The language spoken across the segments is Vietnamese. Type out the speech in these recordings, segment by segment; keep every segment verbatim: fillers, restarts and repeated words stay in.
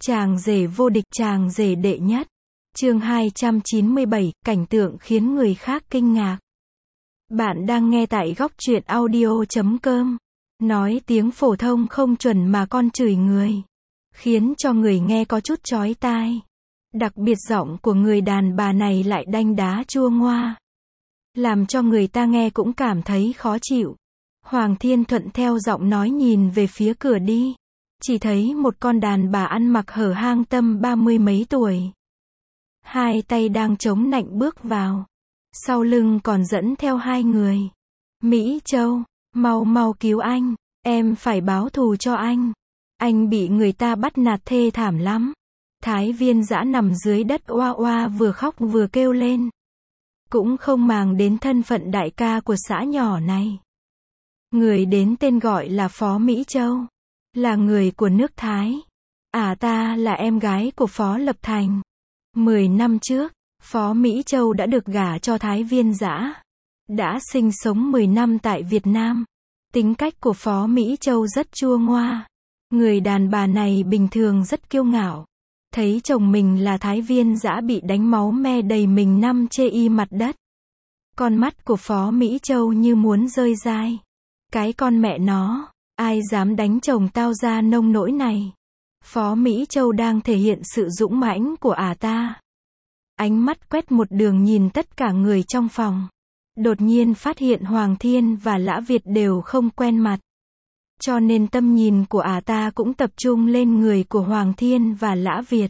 Chàng rể vô địch, chàng rể đệ nhất. Chương hai trăm chín mươi bảy, cảnh tượng khiến người khác kinh ngạc. Bạn đang nghe tại góc truyện audio chấm com. Nói tiếng phổ thông không chuẩn mà con chửi người, khiến cho người nghe có chút chói tai. Đặc biệt giọng của người đàn bà này lại đanh đá chua ngoa, làm cho người ta nghe cũng cảm thấy khó chịu. Hoàng Thiên thuận theo giọng nói nhìn về phía cửa đi. Chỉ thấy một con đàn bà ăn mặc hở hang tầm ba mươi mấy tuổi. Hai tay đang chống nạnh bước vào. Sau lưng còn dẫn theo hai người. Mỹ Châu, mau mau cứu anh. Em phải báo thù cho anh. Anh bị người ta bắt nạt thê thảm lắm. Thái Viên Dã nằm dưới đất oa oa vừa khóc vừa kêu lên. Cũng không màng đến thân phận đại ca của xã nhỏ này. Người đến tên gọi là Phó Mỹ Châu. Là người của nước Thái. À ta là em gái của Phó Lập Thành. Mười năm trước, Phó Mỹ Châu đã được gả cho Thái Viên Dã. Đã sinh sống mười năm tại Việt Nam. Tính cách của Phó Mỹ Châu rất chua ngoa. Người đàn bà này bình thường rất kiêu ngạo. Thấy chồng mình là Thái Viên Dã bị đánh máu me đầy mình nằm chê y mặt đất. Con mắt của Phó Mỹ Châu như muốn rơi dai. Cái con mẹ nó, ai dám đánh chồng tao ra nông nỗi này. Phó Mỹ Châu đang thể hiện sự dũng mãnh của ả ta. Ánh mắt quét một đường nhìn tất cả người trong phòng. Đột nhiên phát hiện Hoàng Thiên và Lã Việt đều không quen mặt. Cho nên tâm nhìn của ả ta cũng tập trung lên người của Hoàng Thiên và Lã Việt.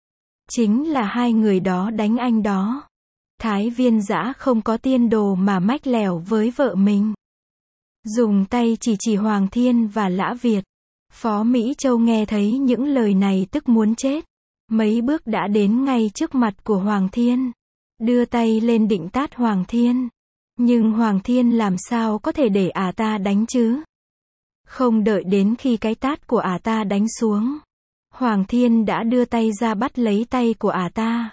Chính là hai người đó đánh anh đó. Thái Viên Dã không có tiên đồ mà mách lẻo với vợ mình. Dùng tay chỉ chỉ Hoàng Thiên và Lã Việt. Phó Mỹ Châu nghe thấy những lời này tức muốn chết. Mấy bước đã đến ngay trước mặt của Hoàng Thiên. Đưa tay lên định tát Hoàng Thiên. Nhưng Hoàng Thiên làm sao có thể để ả ta đánh chứ? Không đợi đến khi cái tát của ả ta đánh xuống. Hoàng Thiên đã đưa tay ra bắt lấy tay của ả ta.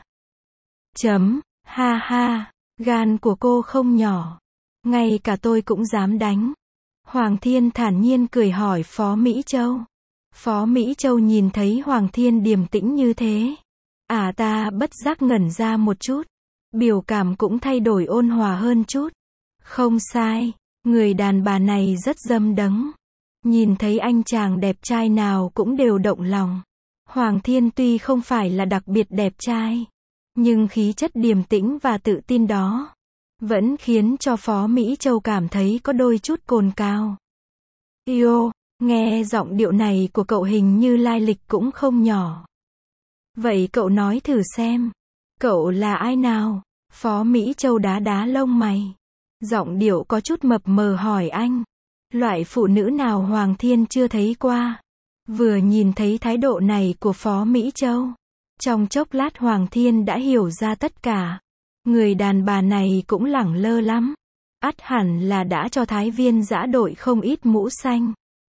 Chấm, ha ha, gan của cô không nhỏ. Ngay cả tôi cũng dám đánh. Hoàng Thiên thản nhiên cười hỏi Phó Mỹ Châu. Phó Mỹ Châu nhìn thấy Hoàng Thiên điềm tĩnh như thế. Ả ta bất giác ngẩn ra một chút. Biểu cảm cũng thay đổi ôn hòa hơn chút. Không sai, người đàn bà này rất dâm đấng. Nhìn thấy anh chàng đẹp trai nào cũng đều động lòng. Hoàng Thiên tuy không phải là đặc biệt đẹp trai, nhưng khí chất điềm tĩnh và tự tin đó vẫn khiến cho Phó Mỹ Châu cảm thấy có đôi chút cồn cào. Yêu, nghe giọng điệu này của cậu hình như lai lịch cũng không nhỏ. Vậy cậu nói thử xem, cậu là ai nào? Phó Mỹ Châu đá đá lông mày. Giọng điệu có chút mập mờ hỏi anh. Loại phụ nữ nào Hoàng Thiên chưa thấy qua? Vừa nhìn thấy thái độ này của Phó Mỹ Châu, trong chốc lát Hoàng Thiên đã hiểu ra tất cả. Người đàn bà này cũng lẳng lơ lắm. Ắt hẳn là đã cho Thái Viên Dã đội không ít mũ xanh.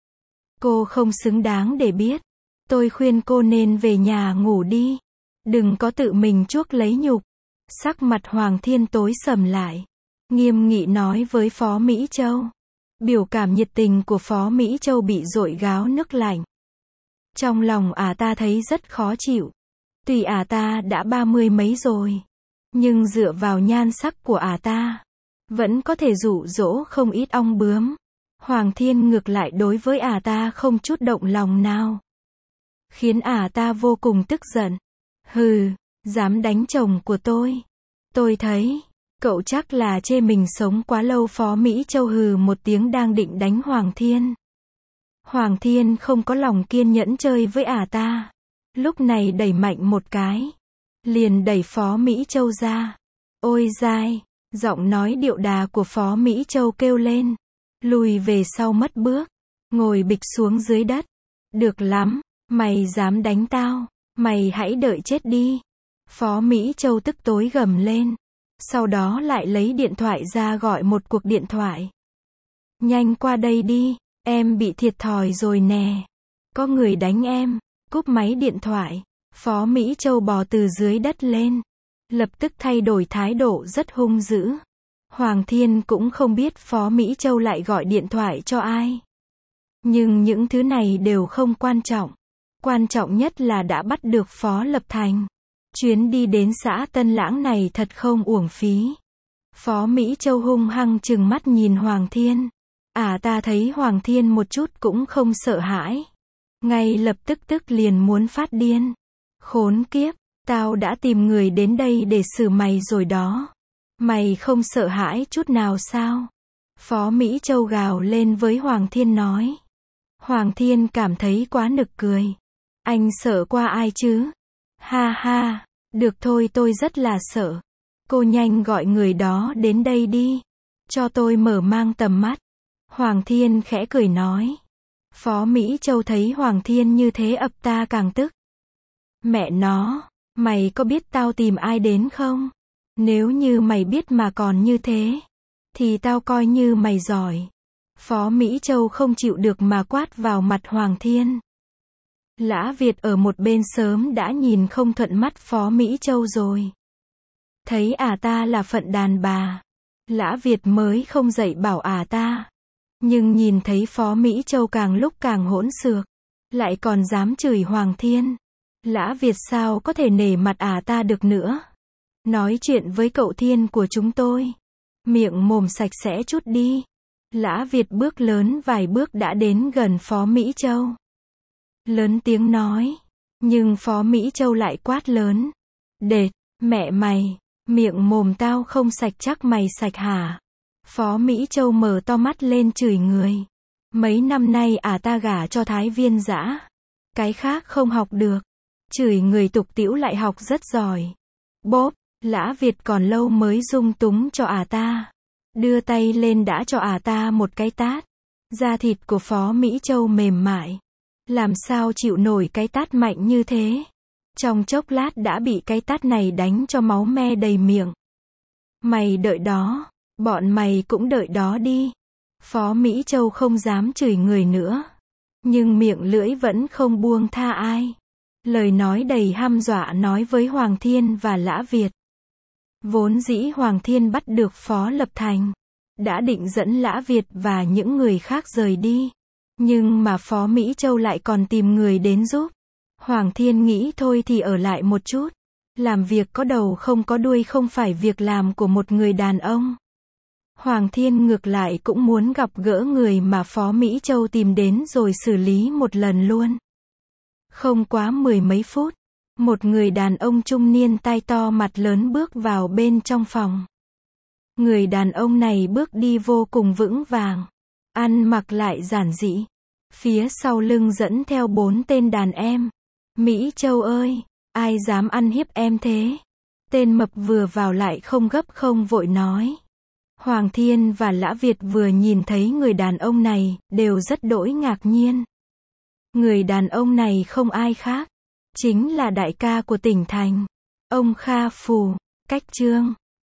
Cô không xứng đáng để biết. Tôi khuyên cô nên về nhà ngủ đi. Đừng có tự mình chuốc lấy nhục. Sắc mặt Hoàng Thiên tối sầm lại. Nghiêm nghị nói với Phó Mỹ Châu. Biểu cảm nhiệt tình của Phó Mỹ Châu bị dội gáo nước lạnh. Trong lòng ả ta thấy rất khó chịu. Tuy ả ta đã ba mươi mấy rồi, nhưng dựa vào nhan sắc của ả ta, vẫn có thể dụ dỗ không ít ong bướm. Hoàng Thiên ngược lại đối với ả ta không chút động lòng nào. Khiến ả ta vô cùng tức giận. Hừ, dám đánh chồng của tôi. Tôi thấy, cậu chắc là chê mình sống quá lâu. Phó Mỹ Châu hừ một tiếng đang định đánh Hoàng Thiên. Hoàng Thiên không có lòng kiên nhẫn chơi với ả ta. Lúc này đẩy mạnh một cái. Liền đẩy Phó Mỹ Châu ra. Ôi dai, giọng nói điệu đà của Phó Mỹ Châu kêu lên. Lùi về sau mất bước. Ngồi bịch xuống dưới đất. Được lắm, mày dám đánh tao. Mày hãy đợi chết đi. Phó Mỹ Châu tức tối gầm lên. Sau đó lại lấy điện thoại ra gọi một cuộc điện thoại. Nhanh qua đây đi, em bị thiệt thòi rồi nè. Có người đánh em. Cúp máy điện thoại. Phó Mỹ Châu bò từ dưới đất lên. Lập tức thay đổi thái độ rất hung dữ. Hoàng Thiên cũng không biết Phó Mỹ Châu lại gọi điện thoại cho ai. Nhưng những thứ này đều không quan trọng. Quan trọng nhất là đã bắt được Phó Lập Thành. Chuyến đi đến xã Tân Lãng này thật không uổng phí. Phó Mỹ Châu hung hăng trừng mắt nhìn Hoàng Thiên. À ta thấy Hoàng Thiên một chút cũng không sợ hãi. Ngay lập tức tức liền muốn phát điên. Khốn kiếp, tao đã tìm người đến đây để xử mày rồi đó. Mày không sợ hãi chút nào sao? Phó Mỹ Châu gào lên với Hoàng Thiên nói. Hoàng Thiên cảm thấy quá nực cười. Anh sợ qua ai chứ? Ha ha, được thôi tôi rất là sợ. Cô nhanh gọi người đó đến đây đi. Cho tôi mở mang tầm mắt. Hoàng Thiên khẽ cười nói. Phó Mỹ Châu thấy Hoàng Thiên như thế ập ta càng tức. Mẹ nó, mày có biết tao tìm ai đến không? Nếu như mày biết mà còn như thế, thì tao coi như mày giỏi. Phó Mỹ Châu không chịu được mà quát vào mặt Hoàng Thiên. Lã Việt ở một bên sớm đã nhìn không thuận mắt Phó Mỹ Châu rồi. Thấy à ta là phận đàn bà, Lã Việt mới không dạy bảo à ta. Nhưng nhìn thấy Phó Mỹ Châu càng lúc càng hỗn xược, lại còn dám chửi Hoàng Thiên. Lã Việt sao có thể nể mặt à ta được nữa. Nói chuyện với cậu Thiên của chúng tôi. Miệng mồm sạch sẽ chút đi. Lã Việt bước lớn vài bước đã đến gần Phó Mỹ Châu. Lớn tiếng nói. Nhưng Phó Mỹ Châu lại quát lớn. Đệt, mẹ mày, miệng mồm tao không sạch chắc mày sạch hả? Phó Mỹ Châu mở to mắt lên chửi người. Mấy năm nay à ta gả cho Thái Viên Dã. Cái khác không học được. Chửi người tục tĩu lại học rất giỏi. Bốp, Lã Việt còn lâu mới dung túng cho à ta. Đưa tay lên đã cho à ta một cái tát. Da thịt của Phó Mỹ Châu mềm mại. Làm sao chịu nổi cái tát mạnh như thế. Trong chốc lát đã bị cái tát này đánh cho máu me đầy miệng. Mày đợi đó. Bọn mày cũng đợi đó đi. Phó Mỹ Châu không dám chửi người nữa. Nhưng miệng lưỡi vẫn không buông tha ai. Lời nói đầy hăm dọa nói với Hoàng Thiên và Lã Việt. Vốn dĩ Hoàng Thiên bắt được Phó Lập Thành. Đã định dẫn Lã Việt và những người khác rời đi. Nhưng mà Phó Mỹ Châu lại còn tìm người đến giúp. Hoàng Thiên nghĩ thôi thì ở lại một chút. Làm việc có đầu không có đuôi không phải việc làm của một người đàn ông. Hoàng Thiên ngược lại cũng muốn gặp gỡ người mà Phó Mỹ Châu tìm đến rồi xử lý một lần luôn. Không quá mười mấy phút, một người đàn ông trung niên tai to mặt lớn bước vào bên trong phòng. Người đàn ông này bước đi vô cùng vững vàng, ăn mặc lại giản dị. Phía sau lưng dẫn theo bốn tên đàn em. Mỹ Châu ơi, ai dám ăn hiếp em thế? Tên mập vừa vào lại không gấp không vội nói. Hoàng Thiên và Lã Việt vừa nhìn thấy người đàn ông này, đều rất đỗi ngạc nhiên. Người đàn ông này không ai khác, chính là đại ca của tỉnh thành, ông Kha Phù, Cách Trương.